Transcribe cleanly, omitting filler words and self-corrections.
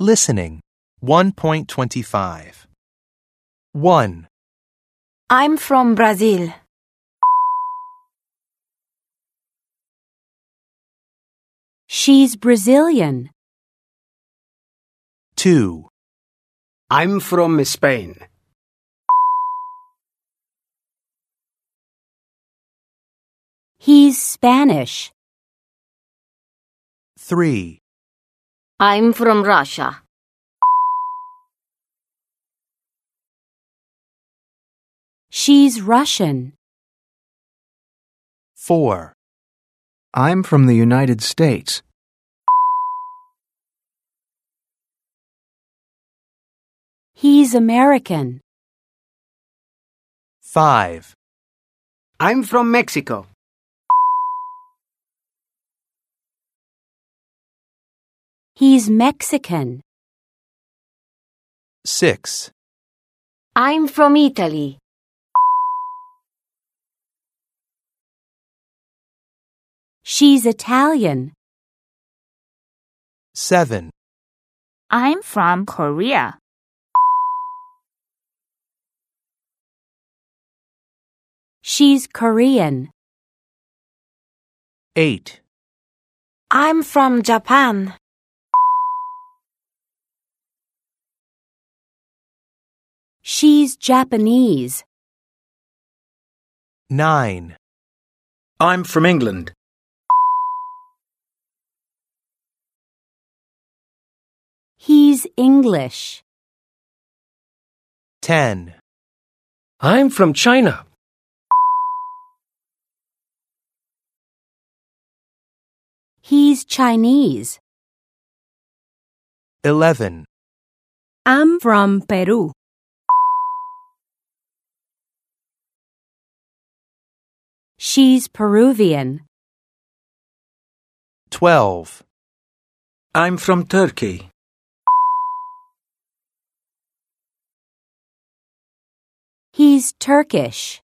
Listening. 1.25. 1, I'm from Brazil. She's Brazilian. 2, I'm from Spain. He's Spanish. 3, I'm from Russia. She's Russian. 4, I'm from the United States. He's American. 5, I'm from Mexico. He's Mexican. 6, I'm from Italy. She's Italian. 7, I'm from Korea. She's Korean. 8, I'm from Japan. She's Japanese. 9, I'm from England. He's English. 10, I'm from China. He's Chinese. 11, I'm from Peru. She's Peruvian. 12, I'm from Turkey. He's Turkish.